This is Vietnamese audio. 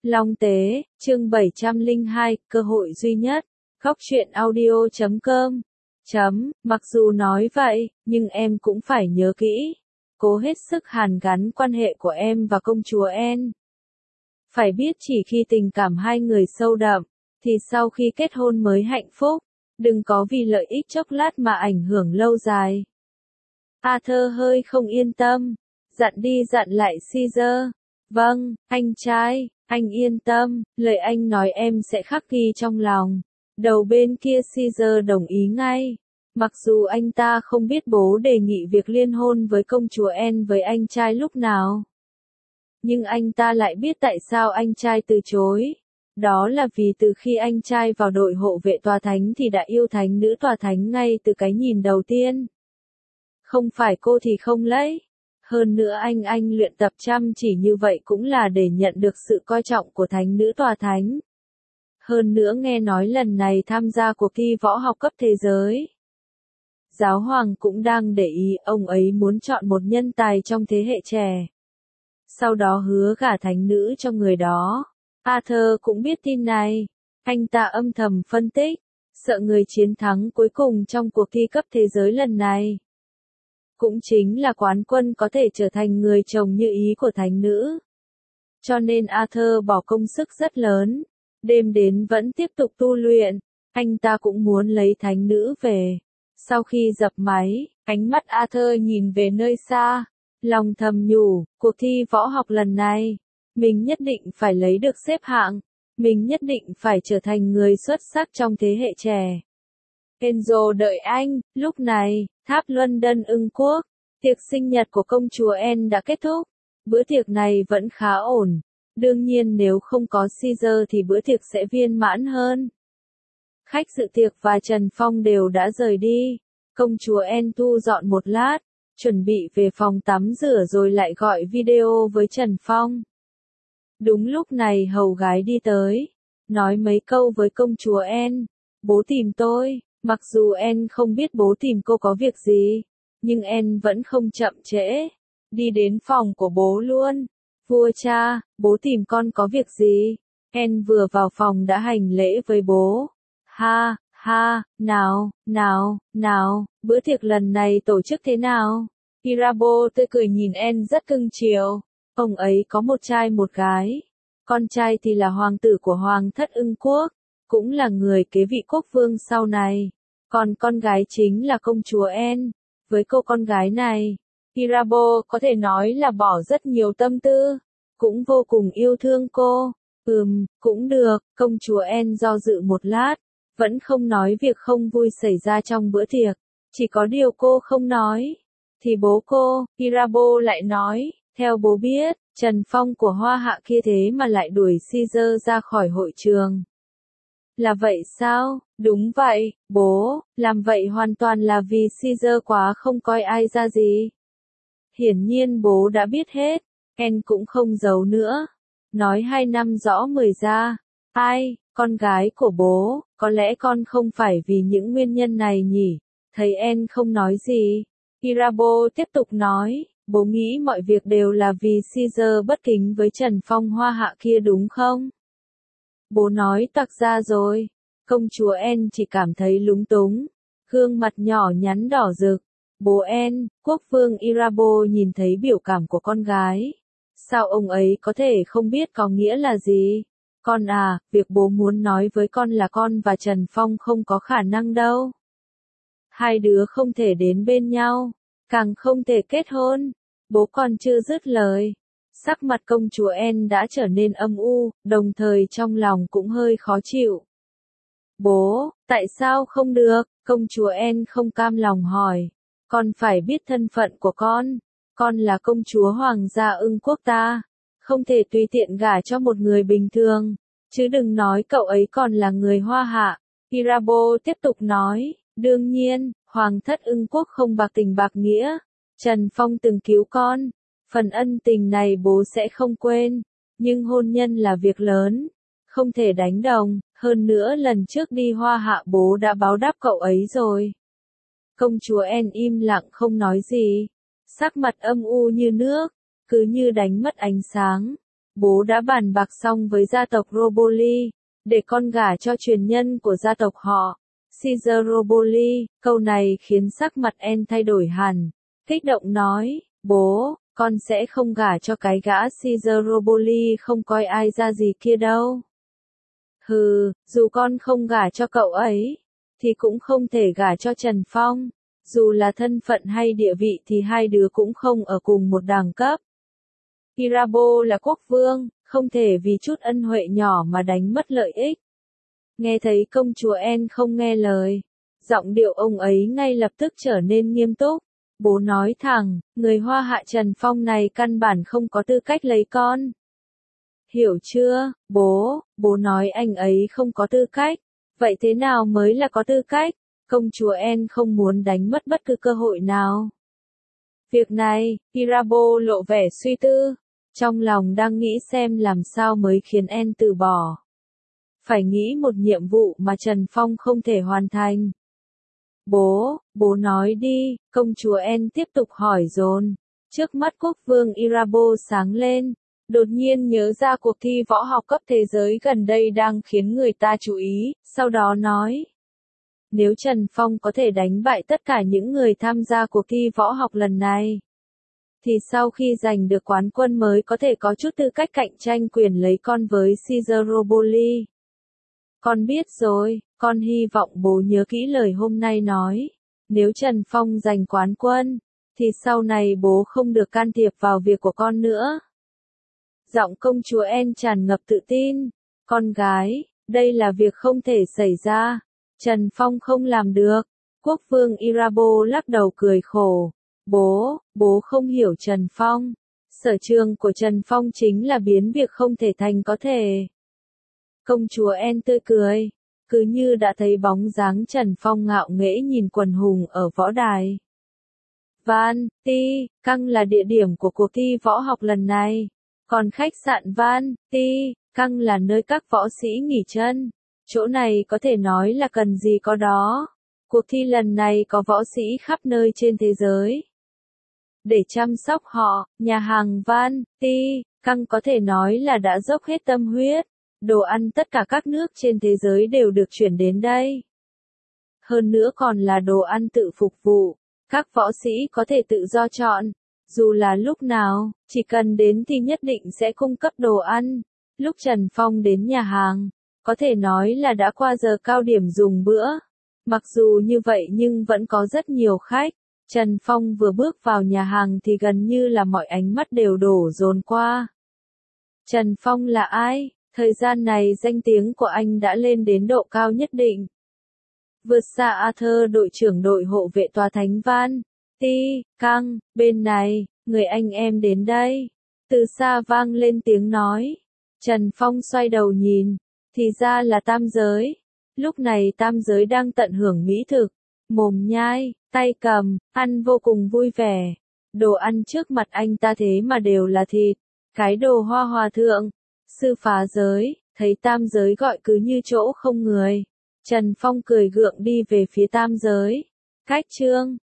Long Tế, chương 702, cơ hội duy nhất. Góc truyện audio.com. Mặc dù nói vậy, nhưng em cũng phải nhớ kỹ. Cố hết sức hàn gắn quan hệ của em và công chúa Anne. Phải biết chỉ khi tình cảm hai người sâu đậm, thì sau khi kết hôn mới hạnh phúc. Đừng có vì lợi ích chốc lát mà ảnh hưởng lâu dài. Arthur hơi không yên tâm. Dặn đi dặn lại Caesar. Vâng, anh trai, anh yên tâm, lời anh nói em sẽ khắc ghi trong lòng. Đầu bên kia Caesar đồng ý ngay. Mặc dù anh ta không biết bố đề nghị việc liên hôn với công chúa Anne với anh trai lúc nào. Nhưng anh ta lại biết tại sao anh trai từ chối. Đó là vì từ khi anh trai vào đội hộ vệ tòa thánh thì đã yêu thánh nữ tòa thánh ngay từ cái nhìn đầu tiên. Không phải cô thì không lấy. Hơn nữa anh luyện tập chăm chỉ như vậy cũng là để nhận được sự coi trọng của thánh nữ tòa thánh. Hơn nữa nghe nói lần này tham gia cuộc thi võ học cấp thế giới. Giáo hoàng cũng đang để ý, ông ấy muốn chọn một nhân tài trong thế hệ trẻ. Sau đó hứa gả thánh nữ cho người đó. Arthur cũng biết tin này. Anh ta âm thầm phân tích, sợ người chiến thắng cuối cùng trong cuộc thi cấp thế giới lần này cũng chính là quán quân có thể trở thành người chồng như ý của thánh nữ. Cho nên Arthur bỏ công sức rất lớn, đêm đến vẫn tiếp tục tu luyện, anh ta cũng muốn lấy thánh nữ về. Sau khi dập máy, ánh mắt Arthur nhìn về nơi xa, lòng thầm nhủ, cuộc thi võ học lần này, mình nhất định phải lấy được xếp hạng, mình nhất định phải trở thành người xuất sắc trong thế hệ trẻ. Enzo đợi anh. Lúc này, tháp London ưng quốc, tiệc sinh nhật của công chúa Anne đã kết thúc. Bữa tiệc này vẫn khá ổn. Đương nhiên nếu không có Caesar thì bữa tiệc sẽ viên mãn hơn. Khách dự tiệc và Trần Phong đều đã rời đi. Công chúa Anne thu dọn một lát, chuẩn bị về phòng tắm rửa rồi lại gọi video với Trần Phong. Đúng lúc này hầu gái đi tới, nói mấy câu với công chúa Anne. Bố tìm tôi. Mặc dù Anne không biết bố tìm cô có việc gì, nhưng Anne vẫn không chậm trễ. Đi đến phòng của bố luôn. Vua cha, bố tìm con có việc gì? Anne vừa vào phòng đã hành lễ với bố. Ha, ha, nào, bữa tiệc lần này tổ chức thế nào? Irabo tươi cười nhìn Anne rất cưng chiều. Ông ấy có một trai một gái. Con trai thì là hoàng tử của hoàng thất ưng quốc, cũng là người kế vị quốc vương sau này. Còn con gái chính là công chúa Anne. Với cô con gái này, Irabo có thể nói là bỏ rất nhiều tâm tư, cũng vô cùng yêu thương cô. Cũng được, công chúa Anne do dự một lát, vẫn không nói việc không vui xảy ra trong bữa tiệc. Chỉ có điều cô không nói, thì bố cô, Irabo lại nói, theo bố biết, Trần Phong của Hoa Hạ kia thế mà lại đuổi Caesar ra khỏi hội trường. Là vậy sao? Đúng vậy, bố, làm vậy hoàn toàn là vì Caesar quá không coi ai ra gì. Hiển nhiên bố đã biết hết, Anne cũng không giấu nữa. Nói 2 năm rõ 10 ra. Ai, con gái của bố, có lẽ con không phải vì những nguyên nhân này nhỉ? Thấy Anne không nói gì, Irabo tiếp tục nói, bố nghĩ mọi việc đều là vì Caesar bất kính với Trần Phong Hoa Hạ kia đúng không? Bố nói toạc ra rồi. Công chúa Anne chỉ cảm thấy lúng túng, gương mặt nhỏ nhắn đỏ rực. Bố Anne, quốc vương Irabo nhìn thấy biểu cảm của con gái. Sao ông ấy có thể không biết có nghĩa là gì? Con à, việc bố muốn nói với con là con và Trần Phong không có khả năng đâu. Hai đứa không thể đến bên nhau, càng không thể kết hôn. Bố còn chưa dứt lời. Sắc mặt công chúa Anne đã trở nên âm u, đồng thời trong lòng cũng hơi khó chịu. Bố, tại sao không được? Công chúa Anne không cam lòng hỏi. Con phải biết thân phận của con là công chúa hoàng gia ưng quốc ta. Không thể tùy tiện gả cho một người bình thường. Chứ đừng nói cậu ấy còn là người Hoa Hạ. Irabo tiếp tục nói, đương nhiên, hoàng thất ưng quốc không bạc tình bạc nghĩa. Trần Phong từng cứu con. Phần ân tình này bố sẽ không quên. Nhưng hôn nhân là việc lớn, không thể đánh đồng. Hơn nữa lần trước đi Hoa Hạ bố đã báo đáp cậu ấy rồi. Công chúa Anne im lặng không nói gì. Sắc mặt âm u như nước, cứ như đánh mất ánh sáng. bố đã bàn bạc xong với gia tộc Roboli, để con gả cho truyền nhân của gia tộc họ, Caesar Roboli. Câu này khiến sắc mặt Anne thay đổi hẳn, kích động nói, bố, con sẽ không gả cho cái gã Caesar Roboli không coi ai ra gì kia đâu. Hừ, dù con không gả cho cậu ấy, thì cũng không thể gả cho Trần Phong. Dù là thân phận hay địa vị thì hai đứa cũng không ở cùng một đẳng cấp. Irabo là quốc vương, không thể vì chút ân huệ nhỏ mà đánh mất lợi ích. Nghe thấy công chúa Anne không nghe lời, giọng điệu ông ấy ngay lập tức trở nên nghiêm túc. Bố nói thẳng, người Hoa Hạ Trần Phong này căn bản không có tư cách lấy con. Hiểu chưa, bố nói anh ấy không có tư cách. Vậy thế nào mới là có tư cách? Công chúa Anne không muốn đánh mất bất cứ cơ hội nào. Việc này, Irabo lộ vẻ suy tư, trong lòng đang nghĩ xem làm sao mới khiến Anne từ bỏ. Phải nghĩ một nhiệm vụ mà Trần Phong không thể hoàn thành. Bố nói đi, công chúa Anne tiếp tục hỏi dồn. Trước mắt quốc vương Irabo sáng lên, đột nhiên nhớ ra cuộc thi võ học cấp thế giới gần đây đang khiến người ta chú ý, sau đó nói. Nếu Trần Phong có thể đánh bại tất cả những người tham gia cuộc thi võ học lần này, thì sau khi giành được quán quân mới có thể có chút tư cách cạnh tranh quyền lấy con với Caesar Roboli. Con biết rồi, con hy vọng bố nhớ kỹ lời hôm nay nói. Nếu Trần Phong giành quán quân, thì sau này bố không được can thiệp vào việc của con nữa. Giọng công chúa Anne tràn ngập tự tin. Con gái, đây là việc không thể xảy ra. Trần Phong không làm được. Quốc vương Irabo lắc đầu cười khổ. Bố không hiểu Trần Phong. Sở trường của Trần Phong chính là biến việc không thể thành có thể. Công chúa Anne tươi cười, cứ như đã thấy bóng dáng Trần Phong ngạo nghễ nhìn quần hùng ở võ đài. Van Ti Căng là địa điểm của cuộc thi võ học lần này, còn khách sạn Van Ti Căng là nơi các võ sĩ nghỉ chân. Chỗ này có thể nói là cần gì có đó. Cuộc thi lần này có võ sĩ khắp nơi trên thế giới. Để chăm sóc họ, nhà hàng Van Ti Căng có thể nói là đã dốc hết tâm huyết. Đồ ăn tất cả các nước trên thế giới đều được chuyển đến đây. Hơn nữa còn là đồ ăn tự phục vụ. Các võ sĩ có thể tự do chọn. Dù là lúc nào, chỉ cần đến thì nhất định sẽ cung cấp đồ ăn. Lúc Trần Phong đến nhà hàng, có thể nói là đã qua giờ cao điểm dùng bữa. Mặc dù như vậy nhưng vẫn có rất nhiều khách. Trần Phong vừa bước vào nhà hàng thì gần như là mọi ánh mắt đều đổ dồn qua. Trần Phong là ai? Thời gian này danh tiếng của anh đã lên đến độ cao nhất định. Vượt xa Arthur đội trưởng đội hộ vệ tòa thánh Van Ti Căng, bên này, người anh em đến đây. Từ xa vang lên tiếng nói. Trần Phong xoay đầu nhìn, thì ra là Tam Giới. Lúc này Tam Giới đang tận hưởng mỹ thực, mồm nhai, tay cầm, ăn vô cùng vui vẻ. Đồ ăn trước mặt anh ta thế mà đều là thịt, cái đồ Hoa Hòa Thượng. Sư phá giới, thấy Tam Giới gọi cứ như chỗ không người. Trần Phong cười gượng đi về phía Tam Giới. Cách chương